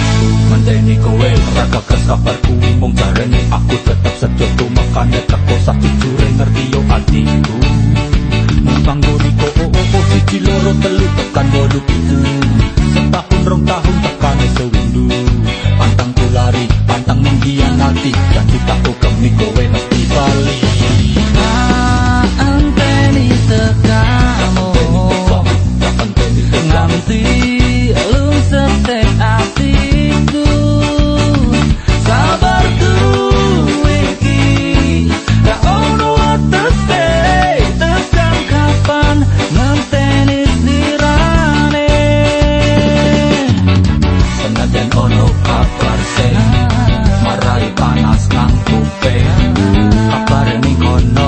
Manteni kowe raga kesabarku mung jarene aku tetep sejoto makane teko sak jujure ngerti yo atiku mung panggoni kok siji loro telu tekan 8 setahun rong tahun tekane sewindu pantangku lari pantang mengkhianati janji tak kemi kowe mesti bali anteni tekamu nganti lung setek atiku sabarku iki gak ono atese tekan kapan ngenteni sirane senajan ono kabar se marai panas nang kuping kabar ning kono